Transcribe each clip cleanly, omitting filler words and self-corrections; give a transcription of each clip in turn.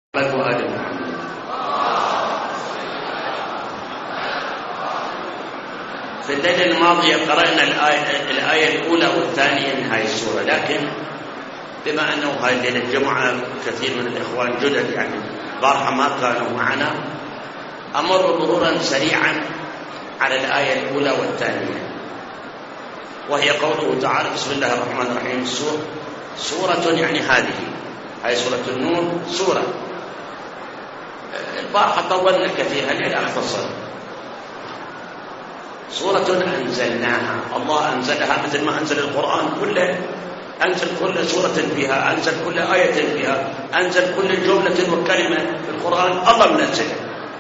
وآل محمد. في الليلة الماضية قرأنا الآية الأولى والثانية من هذه السورة، لكن بما أنه هذه الليلة الجمعة كثير من الإخوان جدد يعني بارحة ما كانوا معنا، أمر مرورا سريعا على الآية الأولى والثانية، وهي قوله تعالى: بسم الله الرحمن الرحيم. سورة يعني هذه سورة النور سورة. البارحة طولنا كثيرا إلى أختصر. سورة أنزلناها، الله أنزلها مثل ما أنزل القرآن كله، أنزل كل سورة فيها، أنزل كل آية فيها، أنزل كل جملة وكلمة في القرآن الله منزلها.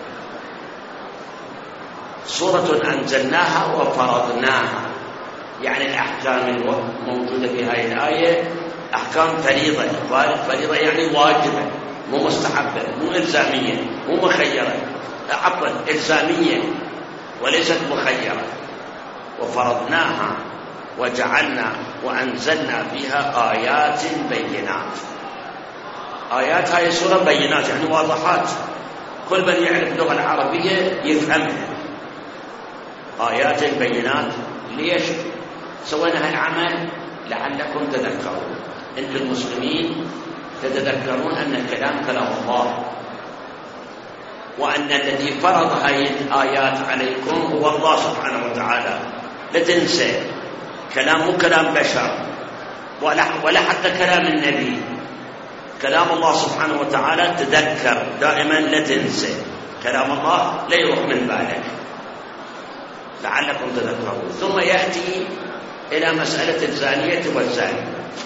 سورة أنزلناها وفرضناها، يعني الأحكام الموجودة في هذه الآية أحكام فريضة. فريضة يعني واجبة، مو مستحبة، مو إلزامية، مو مخيرة، عفوا إلزامية وليست مخيرة. وفرضناها وجعلنا وأنزلنا فيها آيات بينات. آيات هاي سورة بينات يعني واضحات، كل من يعرف اللغة العربية يفهمها. آيات بينات. ليش سوينا هالعمل؟ لعلكم تذكرون، أنتم المسلمين تتذكرون أن الكلام كلام الله، وأن الذي فرض هذه الآيات عليكم هو الله سبحانه وتعالى. لا تنسى كلام مو كلام بشر ولا حتى كلام النبي، كلام الله سبحانه وتعالى. تذكر دائما، لا تنسى كلام الله، لا يروح من بالك، لعلكم تذكرون. ثم يأتي إلى مسألة الزانية والزاني.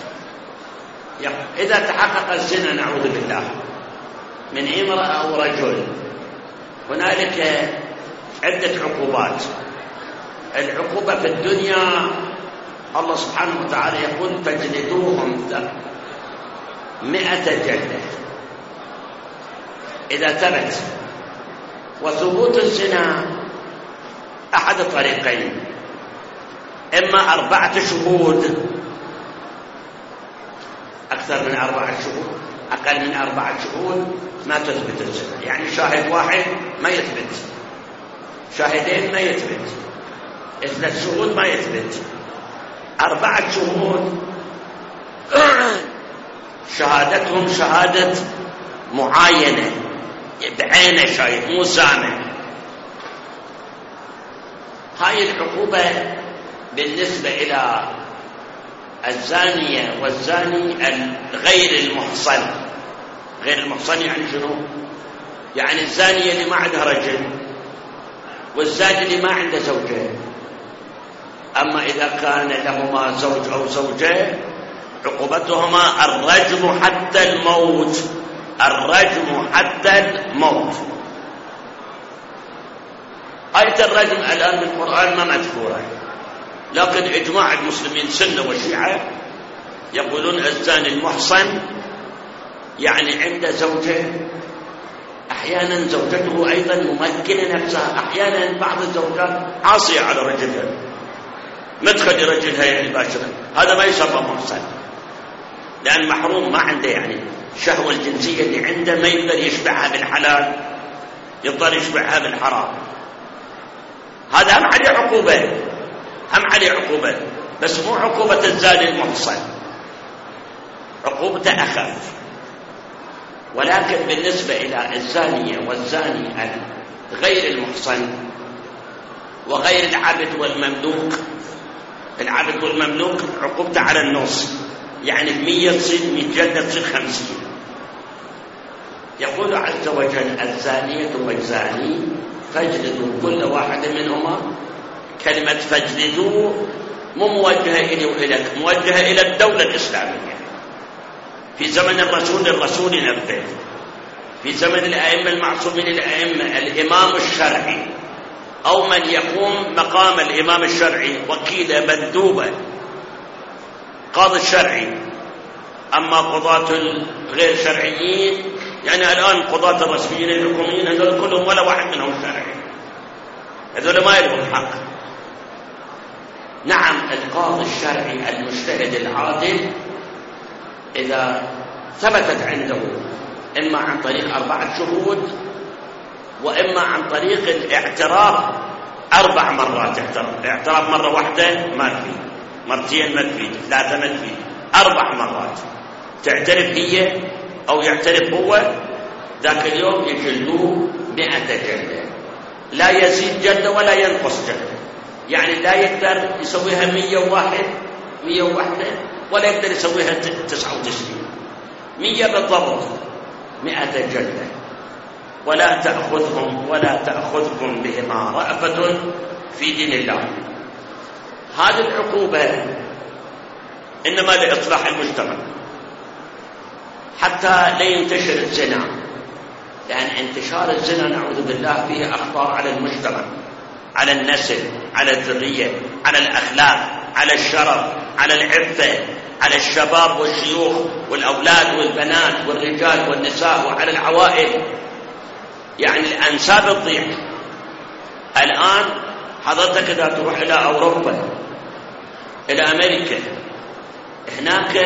إذا تحقق الزنا نعوذ بالله من امرأة أو رجل، هنالك عدة عقوبات. العقوبة في الدنيا الله سبحانه وتعالى يقول: فاجلدوهم 100 جلدة إذا ثبت. وثبوت الزنا أحد طريقين: إما 4 شهود، أكثر من 4 شهود، أقل من 4 شهود ما تثبت الزنا، يعني شاهد واحد ما يثبت، شاهدين ما يثبت، 3 شهود ما يثبت، 4 شهود شهادتهم شهادة معاينة بعينه شاهد مو سامع. هاي العقوبة بالنسبة إلى الزانية والزاني غير المحصن. غير المحصن يعني شنو؟ يعني الزانية اللي ما عندها رجل والزاني اللي ما عنده زوجة. أما إذا كان لهما زوج أو زوجة عقوبتهما الرجم حتى الموت. الرجم حتى الموت. آية الرجم الآن بالقرآن ما مذكورة، لكن إجماع المسلمين سنة وشيعة يقولون الزاني المحصن يعني عنده زوجة، أحيانا زوجته أيضا ممكنة نفسها، أحيانا بعض الزوجات عاصية على رجلها، مدخل رجلها يعني باشرة، هذا ما يسمى محصن، لأن محروم، ما عنده يعني الشهوة الجنسية اللي عنده ما يقدر يشبعها بالحلال، يقدر يشبعها بالحرام. هذا هم عليه عقوبة، هم عليه عقوبة، بس مو عقوبة الزاني المحصن، عقوبته أخف. ولكن بالنسبة إلى الزانية والزاني غير المحصن وغير العبد والمملوك، العبد والمملوك عقوبته على النص، يعني 100 تصير 100 جلدة تصير 50. يقول عز وجل: الزانية والزاني فاجلدوا كل واحد منهما. كلمة فاجلدوا مو موجهة إلي وإليك، موجهة إلى الدولة الإسلامية. في زمن الرسول ينفذ، في زمن الأئمة المعصومين الأئمة، الإمام الشرعي أو من يقوم مقام الإمام الشرعي، وكيل مندوبة، قاضي الشرعي. أما قضاة الغير شرعيين، يعني الآن قضاة الرسميين الحكوميين هذول كلهم ولا واحد منهم شرعي، هذول ما يلهم حق. نعم، القاضي الشرعي المجتهد العادل إذا ثبتت عنده إما عن طريق 4 شهود، وإما عن طريق الاعتراف 4 مرات. اعتراف مرة واحدة ما تفيد، مرتين ما تفيد، 3 ما تفيد، 4 مرات تعترف هي أو يعترف هو. ذاك اليوم يجلدوه 100 جلدة، لا يزيد جلدة ولا ينقص جلدة. يعني لا يقدر يسويها 101 ولا يقدر يسويها 99، 100 بالضبط، 100 جلدة. ولا تأخذكم بهما رأفة في دين الله. هذه العقوبة إنما لإصلاح المجتمع، حتى لا ينتشر الزنا، لأن انتشار الزنا نعوذ بالله فيه أخطار على المجتمع، على النسل، على الذرية، على الأخلاق، على الشرف، على العفة، على الشباب والشيوخ والأولاد والبنات والرجال والنساء، وعلى العوائل. يعني الأنساب تضيع. الآن حضرتك إذا تروح إلى أوروبا، إلى أمريكا، هناك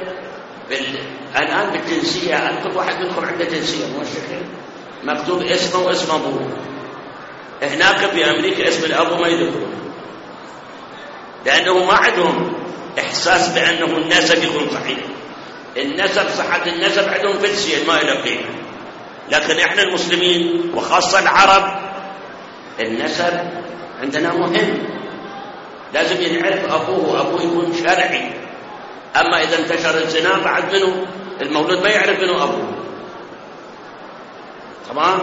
الآن بالجنسية، كل واحد منكم عنده جنسية موشكة مكتوب اسمه واسم أبوه. هناك في أمريكا اسم الأب ما يذكرون، لأنه ما عندهم إحساس بأنه النسب يكون صحيح. النسب، صحة النسب عندهم فلسية ما إلى قيمة. لكن إحنا المسلمين وخاصة العرب النسب عندنا مهم، لازم ينعرف أبوه، وأبوه يكون شرعي. أما إذا انتشر الزنا بعد منه المولود ما يعرف منه أبوه. تمام؟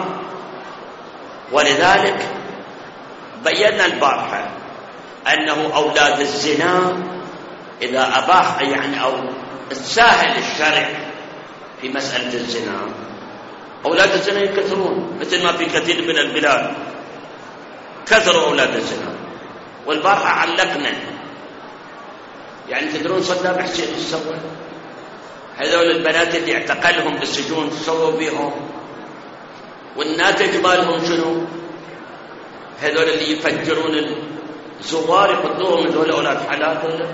ولذلك بينا البارحة أنه أولاد الزنا إذا أباح، يعني أو ساهل الشرع في مسألة الزنا، أولاد الزنا يكثرون، مثل ما في كثير من البلاد كثروا أولاد الزنا. والبارحة علقنا، يعني تدرون صدام حسين ايش سوى؟ هذول البنات اللي اعتقلهم بالسجون سووا بيهم، والناتج مالهم شنو؟ هذول اللي يفجرون الزوار يحطوهم، هذول أولاد حلال.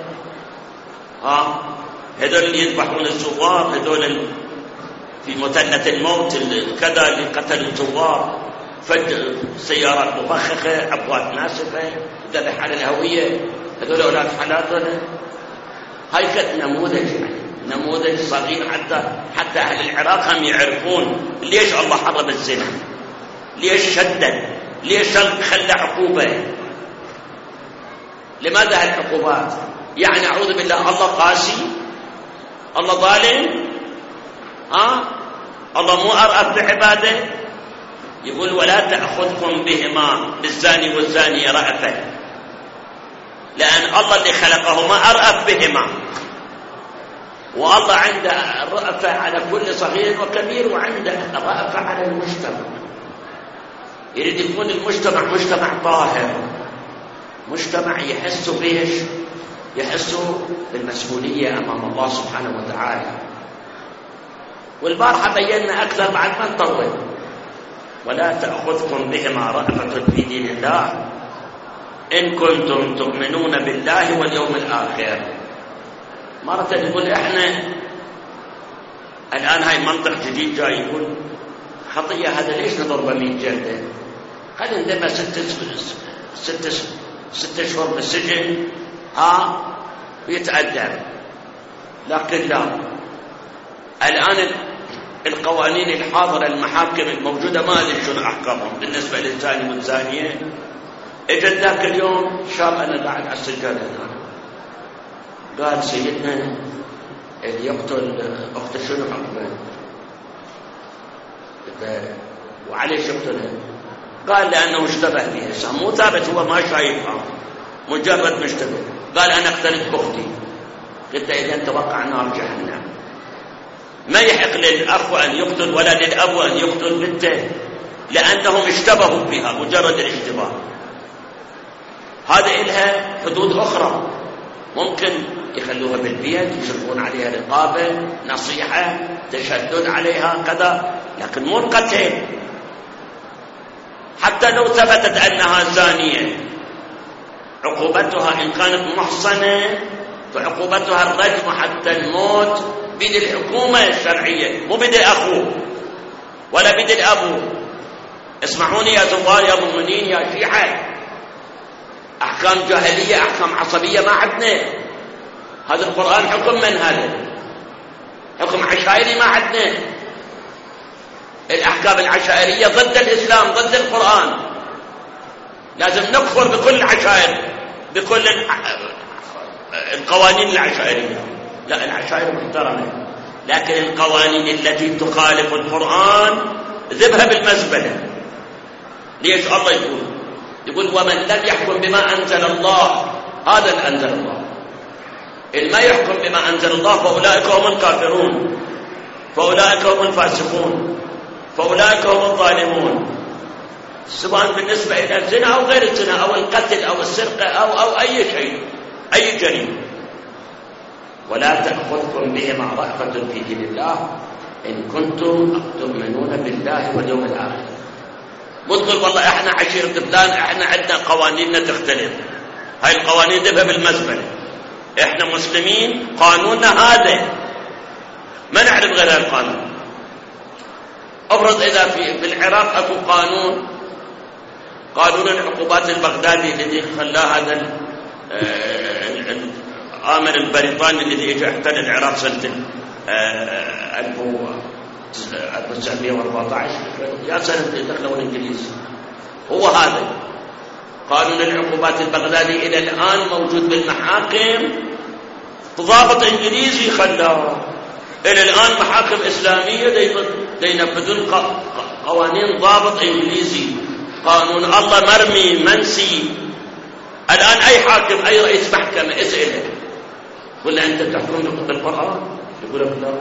هذول اللي يذبحون الزوار، هذول في مثنة الموت كذا اللي قتلوا الزوار، فجر سيارات مفخخة، أبواب ناسفة، ذبح على الهوية، هذول أولاد حلال. هاي كانت نموذج، يعني نموذج صغير حتى أهل العراق هم يعرفون ليش الله حرم الزنا، ليش شدد، ليش خلى عقوبة، لماذا هالعقوبات؟ يعني أعوذ بالله الله قاسي، الله ظالم، الله مو أرأف بعباده. يقول ولا تأخذكم بهما، بالزاني والزانية رأفة، لأن الله اللي خلقهما أرأف بهما، والله عنده رأفة على كل صغير وكبير، وعنده رأفة على المجتمع. يريد يكون المجتمع مجتمع طاهر، مجتمع يحس بإيش؟ يحس بالمسؤولية أمام الله سبحانه وتعالى. والبارحة بينا أكثر بعد ما نطول. ولا تأخذكم بهما رأفة في دين الله إن كنتم تؤمنون بالله واليوم الآخر. مرة يقول إحنا الآن هاي منطق جديد جاي يقول خطية، هذا ليش نضربه 100 جلدة؟ خلينا ندمه 6 أشهر بالسجن ويتأدب. لكن لا، الآن القوانين الحاضرة، المحاكم الموجودة ما أدري شنو أحكامهم بالنسبة للزاني والزانية. اجت ذاك اليوم شاب أنا قاعد على السجادة هنا، قال سيدنا اللي يقتل أخته شنو حكمه؟ وعليش يقتلها؟ قال لأنه اشتبه بها. مو ثابت، هو ما شايفها، مجرد مشتبه. قال أنا اقتلت أختي. قلت إذا توقع نار جهنم. ما يحق للأخ أن يقتل ولا للأب أن يقتل بنته، لأنهم اشتبهوا بها مجرد الاشتباه. هذا إلها حدود أخرى، ممكن يخلوها بالبيت، يشرفون عليها رقابة، نصيحة، تشدد عليها كذا، لكن مو القتل. حتى لو ثبتت أنها زانية عقوبتها إن كانت محصنة فعقوبتها الرجم حتى الموت بيد الحكومة الشرعية، مو بيد أخوه. ولا بدل أبو. اسمعوني يا زوار يا مؤمنين يا شيعة، أحكام جاهلية أحكام عصبية ما عندنا. هذا القرآن حكم من هذا؟ حكم عشائري ما عندنا. الأحكام العشائرية ضد الإسلام ضد القرآن، لازم نكفر بكل العشائر بكل القوانين العشائرية. لا، العشائر محترمة، لكن القوانين التي تخالف القرآن ذبها بالمزبلة. ليش الله يقول ومن لم يحكم بما أنزل الله، هذا اللي أنزل الله. إن ما يحكم بما أنزل الله فأولئك هم الكافرون، فأولئك هم الفاسقون، فأولئك هم الظالمون، سواء بالنسبة إلى الزنا أو غير الزنا أو القتل أو السرقة أو أي شيء، أي جريمة. ولا تأخذكم بهما رأفة في دين الله إن كنتم تؤمنون بالله واليوم الآخر. قلت والله إحنا عشيرة فلان، إحنا عندنا قوانيننا تختلف، هاي القوانين ذبها بالمزبلة. إحنا مسلمين قانوننا هذا، ما نعرف غير القانون. أفرض إذا في العراق أكو قانون العقوبات البغدادي الذي خلاه هذا الآمر البريطاني الذي اجى احتل العراق سنة 1914 يا سنة دخلوا الإنجليز. هو هذا قانون العقوبات البغدادي إلى الآن موجود بالمحاكم، ضابط إنجليزي خلاه. إلى الآن محاكم إسلامية ينفذون قوانين ضابط إنجليزي. قانون الله مرمي منسي. الآن أي حاكم أي رئيس محكمة اسأله قل أنت تحكم بالقرآن، يقول لك لا.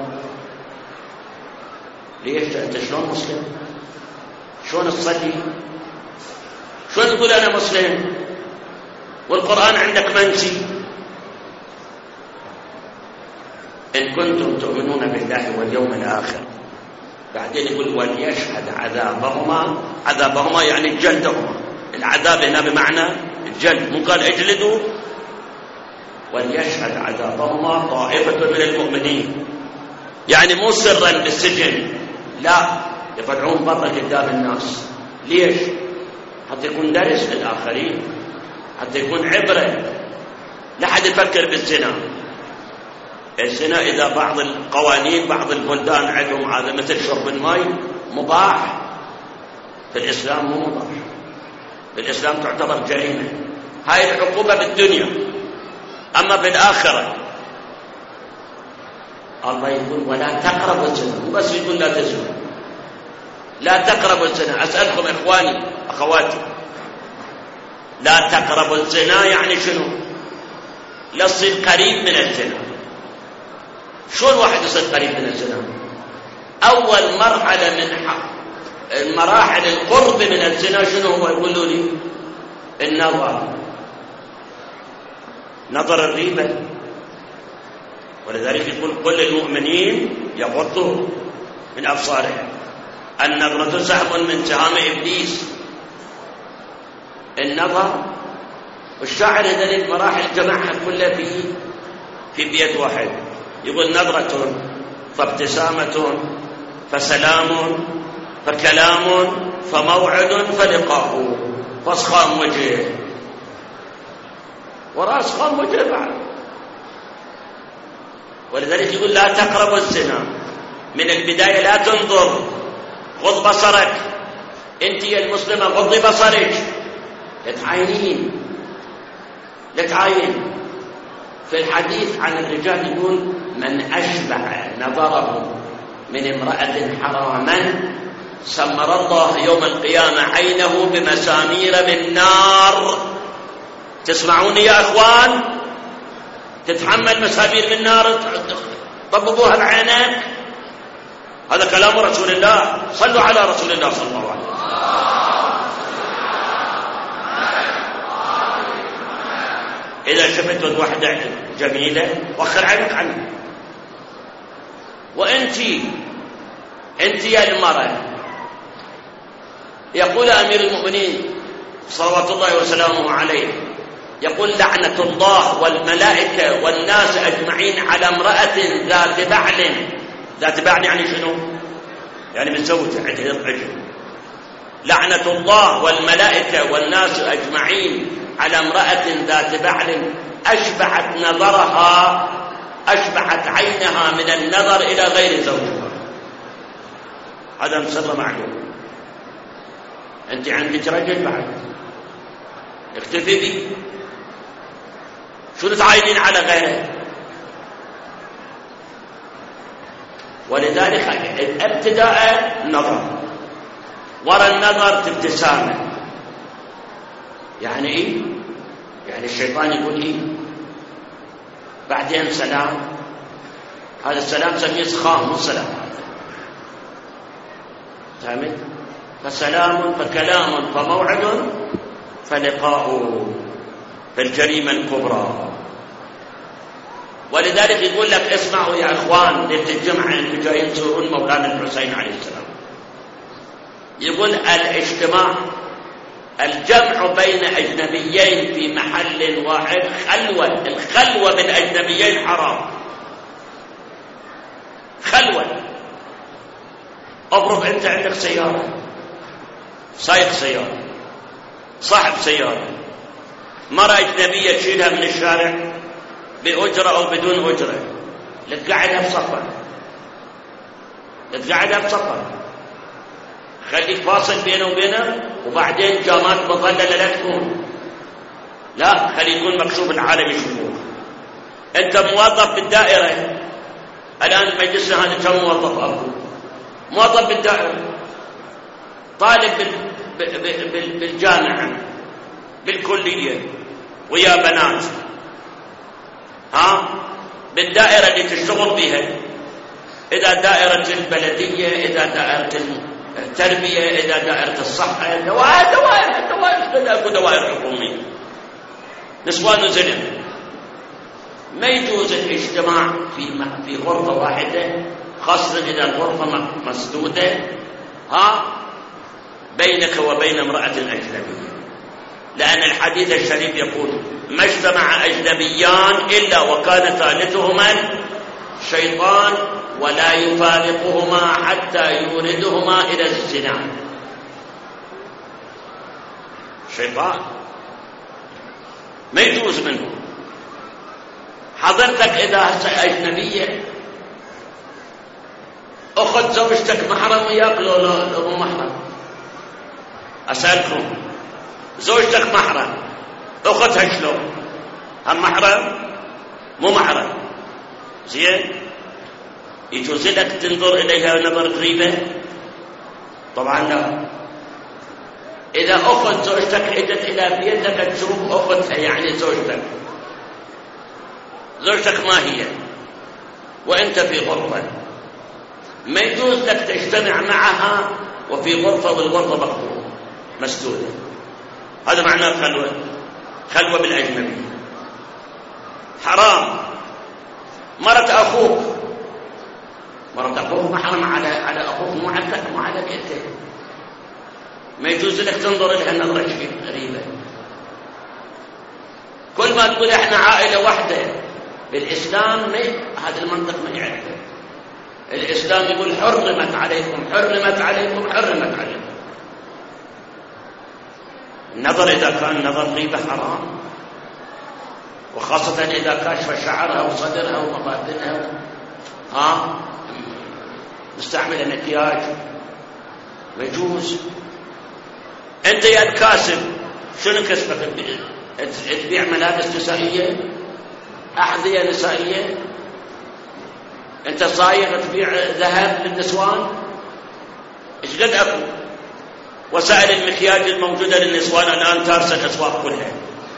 ليش؟ أنت شلون مسلم؟ شلون تصلي؟ شلون تقول أنا مسلم والقرآن عندك منسي؟ إن كنتم تؤمنون بالله واليوم الآخر. بعدين يقول وليشهد عذابهما يعني جلدهما. العذاب هنا بمعنى الجلد، مو قال اجلدوا. وليشهد عذابهما طائفة من المؤمنين، يعني مو سرا بالسجن، لا، يطلعون برا قدام الناس. ليش؟ حتى يكون درس للآخرين، حتى يكون عبرة. لا حد يفكر بالزنا. الزنا إذا بعض القوانين بعض البلدان عندهم هذا مثل شرب الماء مباح، في الإسلام مو مباح. في الإسلام تعتبر جريمة. هاي العقوبة بالدنيا. أما في الآخرة الله يقول ولا تقربوا الزنا، مو بس يقول لا تزنوا، لا تقربوا الزنا. أسألكم إخواني أخواتي، لا تقربوا الزنا يعني شنو؟ لا تصير قريب من الزنا. شو الواحد يصير قريب من الزنا؟ أول مرحلة من المراحل القرب من الزنا شنو هو؟ يقولوا لي النظر، نظر الريبة. ولذلك يقول كل المؤمنين يغضوا من أبصارهم، النظرة سهم من سهام إبليس. النظر. والشاعر هذه المراحل جمعها كلها في بيت واحد. يقول نظرة فابتسامة فسلام فكلام فموعد فلقاء فاصخام وجه وراس خام وجه بعد. ولذلك يقول لا تقربوا الزنا من البداية. لا تنظر، غض بصرك. انت يا المسلمة غضي بصرك، لا تعاينين، لا تعاين. في الحديث عن الرجال يقول من أشبع نظره من امرأة حراما سمر الله يوم القيامة عينه بمسامير من نار. تسمعوني يا أخوان؟ تتحمل مسامير من نار طبقوها بعينك؟ هذا كلام رسول الله. صلوا على رسول الله صلى الله عليه وسلم. إذا شفت واحدة جميلة وخر عينك عنها. وأنت يا المرأة، يقول أمير المؤمنين صلوات الله وسلامه عليه، يقول لعنة الله والملائكة والناس أجمعين على امرأة ذات بعل. ذات بعل يعني شنو؟ يعني من زوجة عجل. لعنة الله والملائكة والناس أجمعين على امرأة ذات بعل أشبعت نظرها، أشبعت عينها من النظر إلى غير زوجها. هذا مسلم معلوم. أنت عندك رجل بعد اكتفي بي، شو تعاينين على غيره؟ ولذلك ابتداء النظر، وراء النظر ابتسامة. يعني إيه؟ يعني الشيطان يقول إيه؟ بعدين سلام. هذا السلام سميه سخام، مو سلام هذا. فهمت؟ فسلام فكلام فموعد فلقاء في الجريمة الكبرى. ولذلك يقول لك اسمعوا يا إخوان ليلة الجمعة اللي جايين تزورون مولانا الحسين عليه السلام، يقول الاجتماع الجمع بين أجنبيين في محل واحد خلوة. الخلوة بالأجنبيين حرام، خلوة. أبرك أنت عندك سيارة، سايق سيارة، صاحب سيارة، مرة أجنبية تشيلها من الشارع بأجرة أو بدون أجرة، لتقعدها بصفر، لتقعدها بصفر، خليك فاصل بينه وبينه، وبعدين جامات مظللة لا تكون، لا خلي يكون مكشوف العالم يشوفوه. أنت موظف بالدائرة، الآن مجلسنا هذا كم موظف أبو موظف بالدائرة، طالب بالجامعة بالكلية ويا بنات، بالدائرة اللي تشتغل بها، إذا دائرة البلدية، إذا دائرة التربية، إذا دائرة الصحة، دوائر حكومية، نسوان وزلم. ما يجوز الاجتماع في غرفة واحدة، خاصة إذا الغرفة مسدودة بينك وبين امرأة أجنبية، لأن الحديث الشريف يقول ما اجتمع أجنبيان إلا وكان ثالثهما الشيطان ولا يفارقهما حتى يوردهما إلى الزنا. شيطان ما يجوز منه. حضرتك إذا أجنبية أخذ زوجتك محرم وياك لو مو محرم؟ أسألكم، زوجتك محرم أخذها شلون؟ هم محرم؟ مو محرم. زين؟ يجوز لك تنظر إليها نظر غريبة؟ طبعا لا. إذا أخذ زوجتك إجت إلى بيتك تشوف أختها، يعني زوجتك ما هي وأنت في غرفة، ما يجوز لك تجتمع معها وفي غرفة والغرفة مقفولة مسدودة. هذا معناه خلوة بالأجنبي، حرام. مرت أخوك محرم على أخوك، مو على بيتك، ما يجوز لك تنظر لها نظرة غريبة. كل ما تقول احنا عائلة واحدة، بالإسلام هذا المنطق ما يعرفه. الإسلام يقول حرمت عليكم حرمت عليكم حرمت عليكم. النظر إذا كان نظر غيبة حرام، وخاصة إذا كشف شعرها وصدرها ومفاتنها مستعمل مكياج، ما يجوز. أنت يا الكاسب شنو كسبك؟ تبيع ملابس نسائية، أحذية نسائية؟ أنت صايغ تبيع ذهب للنسوان؟ إيش قد أكو وسائل المكياج الموجودة للنسوان الآن تارسة الأسواق كلها.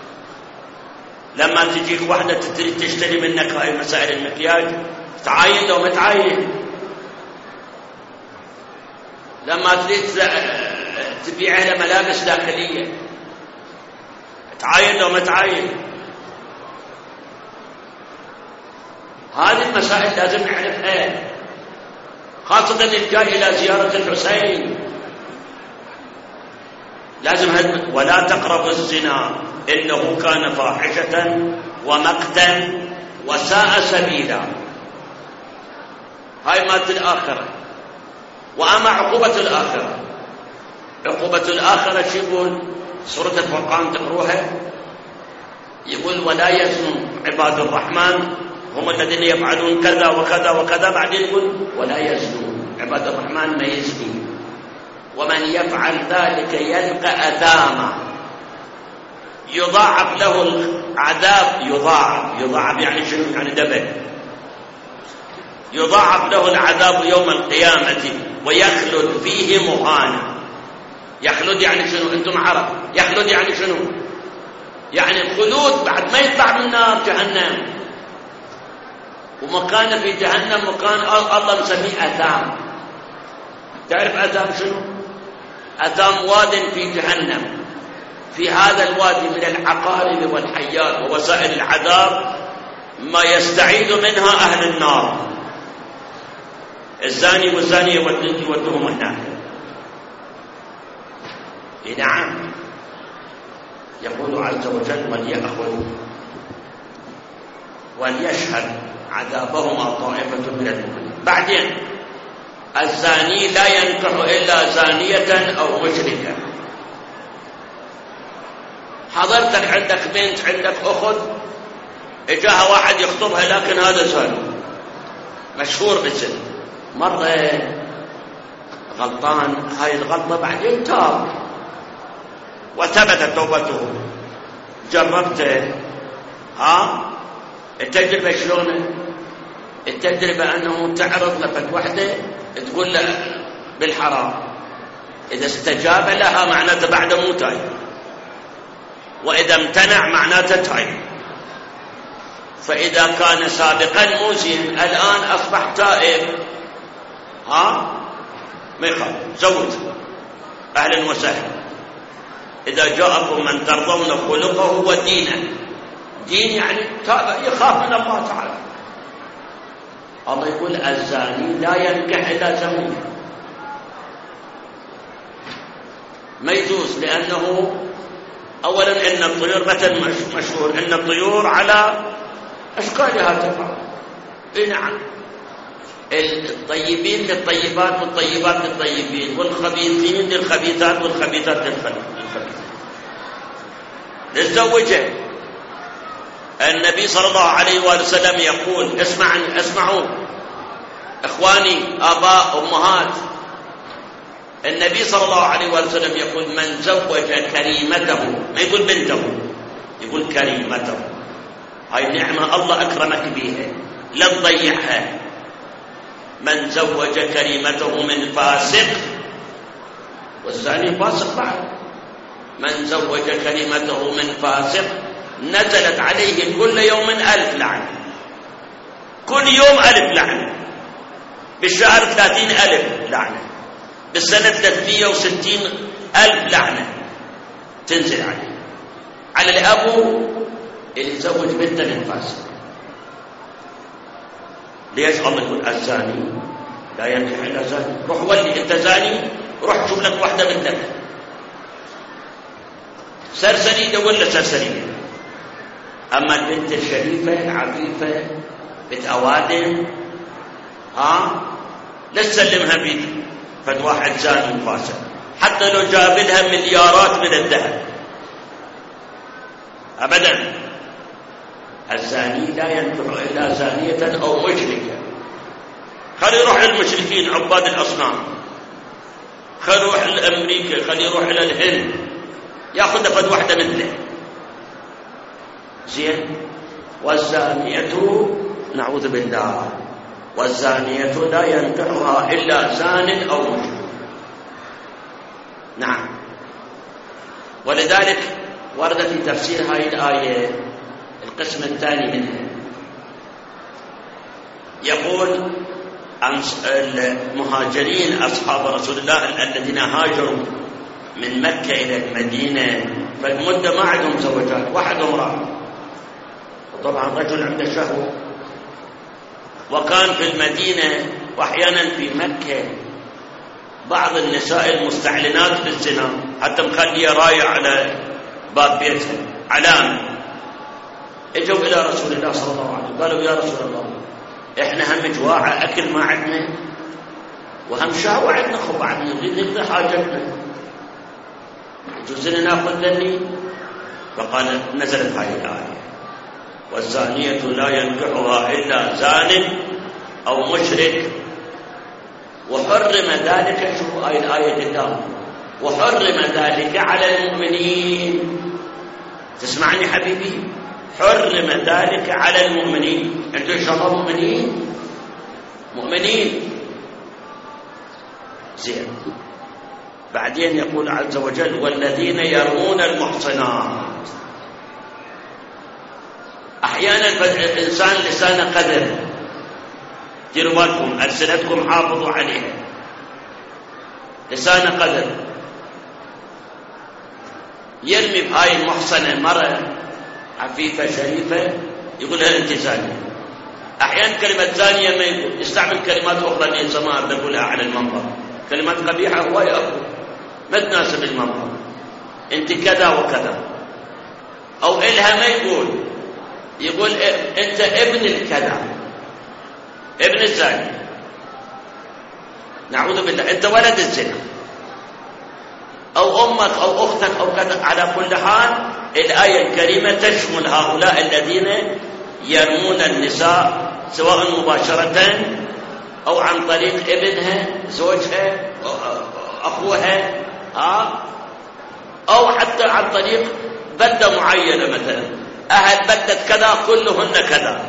لما تجيك واحدة تريد تشتري منك هاي مسائل المكياج، تعاين لو ما تعاين. لما تريد تبيع لها ملابس داخلية، تعاين لو ما تعاين. هذه المسائل لازم نعرفها، خاصة الجاي إلى زيارة الحسين لازم ولا تقربوا الزنا إنه كان فاحشة ومقتا وساء سبيلا. هاي مادة الآخرة. وأما عقوبة الآخرة، عقوبة الآخرة شو يقول؟ سورة الفرقان تقروها، يقول ولا يزنون عباد الرحمن هم الذين يفعلون كذا وكذا وكذا، بعدين يقول ولا يزنون عباد الرحمن ما يزنون، ومن يفعل ذلك يلقى أثاما يضاعف له العذاب. يضاعف يعني شنو؟ يعني دبل. يضاعف له العذاب يوم القيامة ويخلد فيه مهانا. يخلد يعني شنو؟ انتم عرب. يخلد يعني شنو؟ يعني الخلود بعد ما يطلع من نار جهنم. ومكان في جهنم مكان الله مسميه أثام. تعرف أثام شنو؟ أثام واد في جهنم، في هذا الوادي من العقارب والحيات ووسائل العذاب ما يستعيد منها أهل النار. الزاني والزانية يودهم النار. نعم، يقول عز وجل وليأخذ وليشهد عذابهما طائفة من المؤمنين. بعدين الزاني لا ينكح إلا زانية أو مشركة. حضرتك عندك بنت، عندك أخت، إجاها واحد يخطبها لكن هذا زاني مشهور بالزنا، مرة غلطان، هاي الغلطة بعدين تاب وثبتت توبته. جربته. التجربة شلون؟ التجربة أنه تعرض لفت وحدة تقول له بالحرام، إذا استجاب لها معناته بعد مو تايب، وإذا امتنع معناته تايب. فإذا كان سابقا مو زين الآن أصبح تائب، ما يخالف، زوج. أهلا وسهلا. إذا جاءكم من ترضون خلقه ودينه، دين يعني يخاف من الله تعالى. الله يقول الزاني لا ينكح إلا زانية، ما يجوز، لأنه أولا إن الطيور مثل مشهور إن الطيور على أشكالها تفعل. نعم، الطيبين للطيبات والطيبات للطيبين، والخبيثين للخبيثات والخبيثات للخبيثين. للزوجة النبي صلى الله عليه وآله وسلم يقول اسمعوا إخواني آباء أمهات، النبي صلى الله عليه وآله وسلم يقول من زوج كريمته، ما يقول بنته، يقول كريمته. هاي نعمة الله أكرمك بيها، لا تضيعها. من زوج كريمته من فاسق، والزاني فاسق بعد. من زوج كريمته من فاسق نزلت عليه كل يوم 1000 لعنة، كل يوم 1000 لعنة، بالشهر 30,000 لعنة، بالسنة 360,000 لعنة تنزل عليه، على الأب اللي يزوج بنته من فاسق. ليش الله يقول الزاني لا ينكح إلا زاني؟ روح ولي أنت زاني، روح شوف لك واحدة بنتك سرسري، دور له سرسري. أما البنت الشريفة العفيفة بنت أوادم، لا تسلمها بيد فد واحد زاني فاسق، حتى لو جاب لها مليارات من الذهب أبدا. الزاني لا ينكح إلا زانية أو مشركة. خلي يروح للمشركين عباد الأصنام، خلي يروح لأمريكا، خلي يروح إلى الهند، يأخذ فد واحدة مثله. زين. والزانية نعوذ بالله، والزانية لا ينكحها إلا زان أو مشرك. نعم. ولذلك ورد في تفسير هذه الآية القسم الثاني منها، يقول المهاجرين أصحاب رسول الله الذين هاجروا من مكة إلى المدينة فالمدة ما عندهم زوجات، واحد امرأة، وطبعا رجل عنده شهوة، وكان في المدينة وأحيانا في مكة بعض النساء المستعلنات بالزنا حتى مخلية راية على باب بيتها علامة. اجوا إلى رسول الله صلى الله عليه وسلم قالوا يا رسول الله احنا هم جواعة أكل ما عندنا، وهم شهوة عندنا خبعنا نريد نقضي حاجتنا، يجوز لنا ناخذ ذني. فقال نزلت هذه الآية: والزانية لا ينكحها إلا زان أو مشرك وحرم ذلك. شوفوا هاي الآية قدام: وحرم ذلك على المؤمنين. تسمعني حبيبي؟ حرم ذلك على المؤمنين. أنتم إن شاء الله مؤمنين زين. بعدين يقول عز وجل: والذين يرمون المحصنات. أحيانا الإنسان لسانه قذر، ديروا بالكم ألسنتكم حافظوا عليها، لسانه قذر، يرمي بهاي المحصنة مرة عفيفة شريفة يقولها أنت زانية. أحيانا كلمة زانية ما يقول، يستعمل كلمات أخرى ليس ما نقولها على المنبر، كلمات قبيحة هو يقول ما تناسب المنبر، أنت كذا وكذا. أو إلها ما يقول أنت ابن الكذا، ابن الزاني، نعوذ بالله، أنت ولد الزنا، أو أمك أو أختك أو كذا. على كل حال الآية الكريمة تشمل هؤلاء الذين يرمون النساء سواء مباشرة أو عن طريق ابنها، زوجها، أخوها، أو حتى عن طريق بلدة معينة، مثلا أهل بلدة كذا كلهن كذا.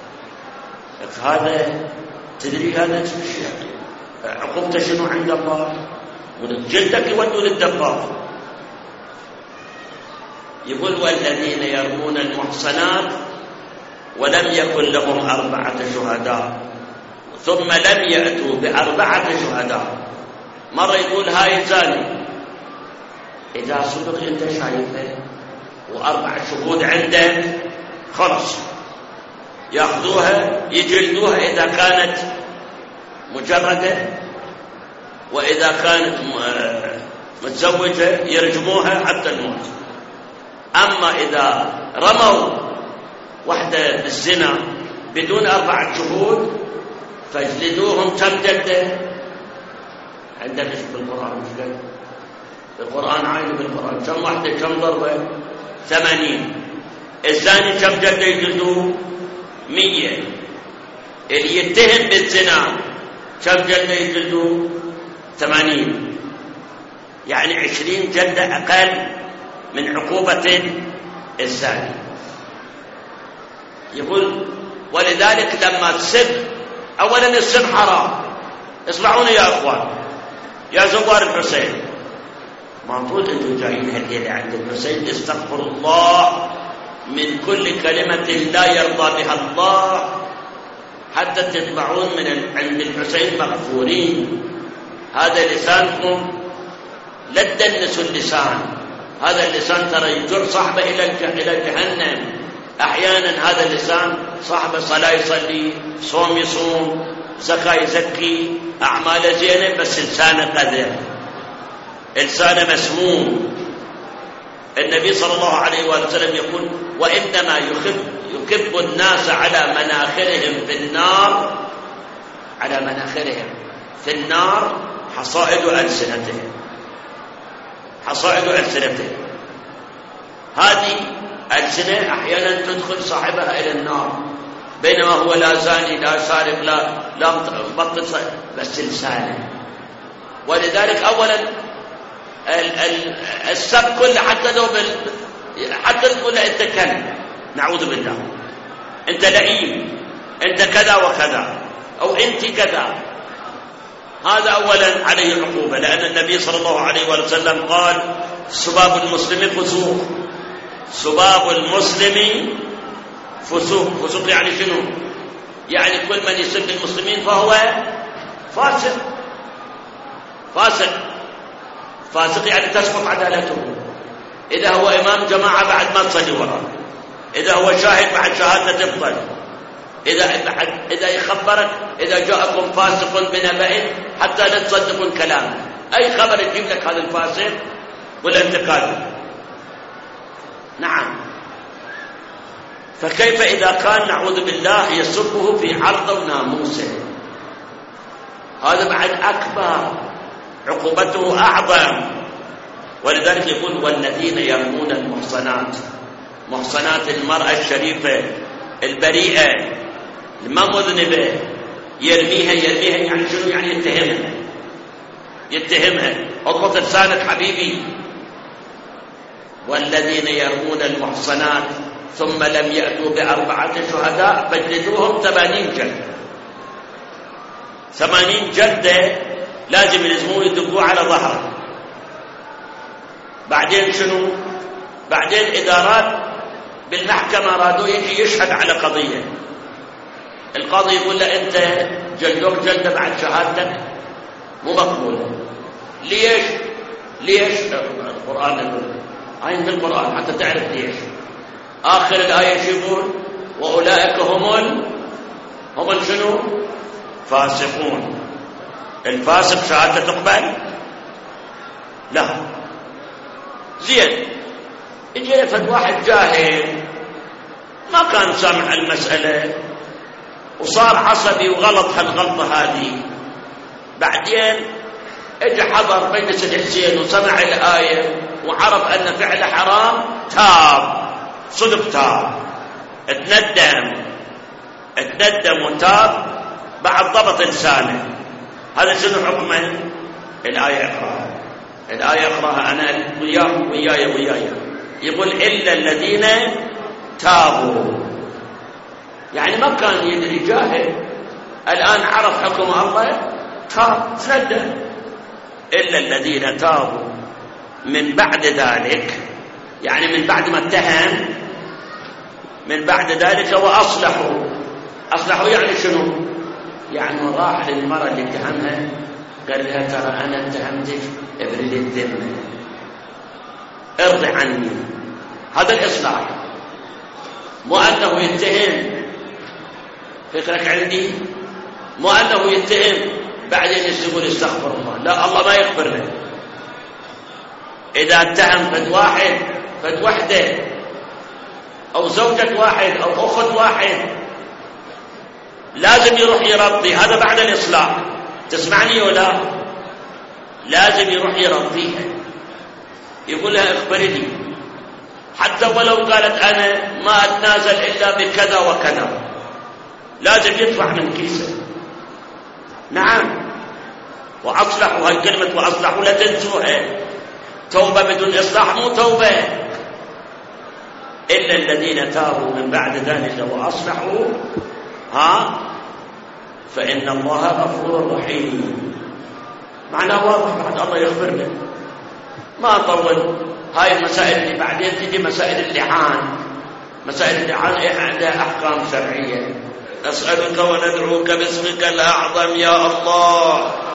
هذا تدري هذا عقوبته شنو عند الله؟ جلدك يودوا للدبار. يقول: والذين يرمون المحصنات ولم يكن لهم 4 شهداء ثم لم يأتوا ب4 شهداء. مرة يقول هاي زاني، إذا صدق أنت شايفه و4 شهود عندك خلص يأخذوها يجلدوها إذا كانت مجردة، وإذا كانت متزوجة يرجموها حتى الموت. أما إذا رموا وحدة بالزنا بدون 4 شهود فاجلدوهم كم جلدة؟ عندك بالقرآن مش قد القرآن عايد بالقرآن كم وحدة كم ضربة؟ 80. الزاني كم جلدة يجلدوه؟ 100. اللي يتهم بالزنا كم جلدة يجلدوه؟ 80. يعني 20 جلدة أقل من عقوبة الزاني. يقول: ولذلك لما تسب، أولا السب حرام. اسمعوني يا أخوان يا زوار الحسين، المفروض أنتم جايين هدية عند الحسين استغفر الله من كل كلمة لا يرضى بها الله حتى تطلعون من عند الحسين مغفورين. هذا لسانكم لا تدنسوا اللسان، هذا اللسان ترى يجر صاحبه إلى جهنم. أحيانا هذا اللسان صاحبه صلاة يصلي، صوم يصوم، زكاة يزكي، أعمال زينة، بس لسانه قذر، لسانه مسموم. النبي صلى الله عليه وسلم يقول: وإنما يكب الناس على مناخرهم في النار، على مناخرهم في النار حصائد ألسنتهم، حصائد ألسنتهم. هذه ألسنة أحيانا تدخل صاحبها إلى النار، بينما هو لا زاني لا سارق لا مبطل، بس لسانه. ولذلك أولا السب كله حتى تقول أنت كلب، نعوذ بالله، أنت لئيم، أنت كذا وكذا، أو أنت كذا، هذا أولا عليه عقوبة، لأن النبي صلى الله عليه وسلم قال: سباب المسلم فسوق. سباب المسلم فسوق. فسوق يعني شنو؟ يعني كل من يسب المسلمين فهو فاسق. فاسق يعني تسقط عدالته. إذا هو إمام جماعة بعد ما تصلي وراه، إذا هو شاهد بعد شهادته تبطل، إذا يخبرك إذا جاءكم فاسق بنبأ حتى لا تصدقون كلامه، أي خبر يجيب لك هذا الفاسق ولا أنت كاذب. نعم. فكيف إذا كان نعوذ بالله يسبه في عرض وناموسه؟ هذا بعد أكبر، عقوبته أعظم. ولذلك يقول والذين يرمون المحصنات، محصنات المرأة الشريفة البريئة ما مذنبة، يرميها يعني شنو؟ يعني يتهمها. اضبط لسانك حبيبي. والذين يرمون المحصنات ثم لم يأتوا ب4 شهداء فاجلدوهم 80 جلدة. 80 جلدة لازم يلزموه يدقوه على ظهره. بعدين شنو؟ بعدين إدارات بالمحكمة رادوا يجي يشهد على قضية، القاضي يقول له أنت جلدوك جلدة بعد شهادتك مو مقبولة. ليش؟ القرآن يقول، عين في القرآن حتى تعرف ليش. آخر الآية شو يقول؟ وأولئك هم شنو؟ فاسقون. الفاسق شهادته تقبل؟ لا. زين، يجي لفت واحد جاهل ما كان سامع المسألة وصار عصبي وغلط هالغلطة هذه، بعدين اجى حضر مجلس الحسين وسمع الآية وعرف أن فعله حرام، تاب، صدق تاب، اتندم وتاب بعد ضبط لسانه. هذا شنو حكمه؟ الآية اقراها أنا وياي. يقول إلا الذين تابوا، يعني ما كان يدري، جاهل، الآن عرف حكم الله، تاب، تندم. إلا الذين تابوا من بعد ذلك، يعني من بعد ما اتهم، من بعد ذلك وأصلحوا يعني شنو؟ يعني راح للمرأة اللي اتهمها قال لها ترى أنا اتهمتك، ابرد الذمة، ارضي عني. هذا الإصلاح، مو أنه يتهم، فكرك عندي، مو أنه يتهم بعدين يقول استغفر الله، لا، الله ما يغفر له. إذا اتهم فد وحده أو زوجة واحد أو أخت واحد لازم يروح يرضي. هذا بعد الإصلاح، تسمعني ولا؟ لازم يروح يرضيها، يقول لها اخبرني، حتى ولو قالت أنا ما أتنازل إلا بكذا وكذا، لازم يدفع من كيسه. نعم. وأصلحوا، هاي كلمة وأصلحوا لا تنسوها، توبة بدون إصلاح مو توبة. إلا الذين تابوا من بعد ذلك وأصلحوا فإن الله غفور رحيم. معناه واضح، بعد الله يغفر له. ما أطول، هاي المسائل اللي بعدين تجي مسائل اللعان. مسائل اللعان عندها أحكام شرعية. نسألك وندعوك باسمك الأعظم يا الله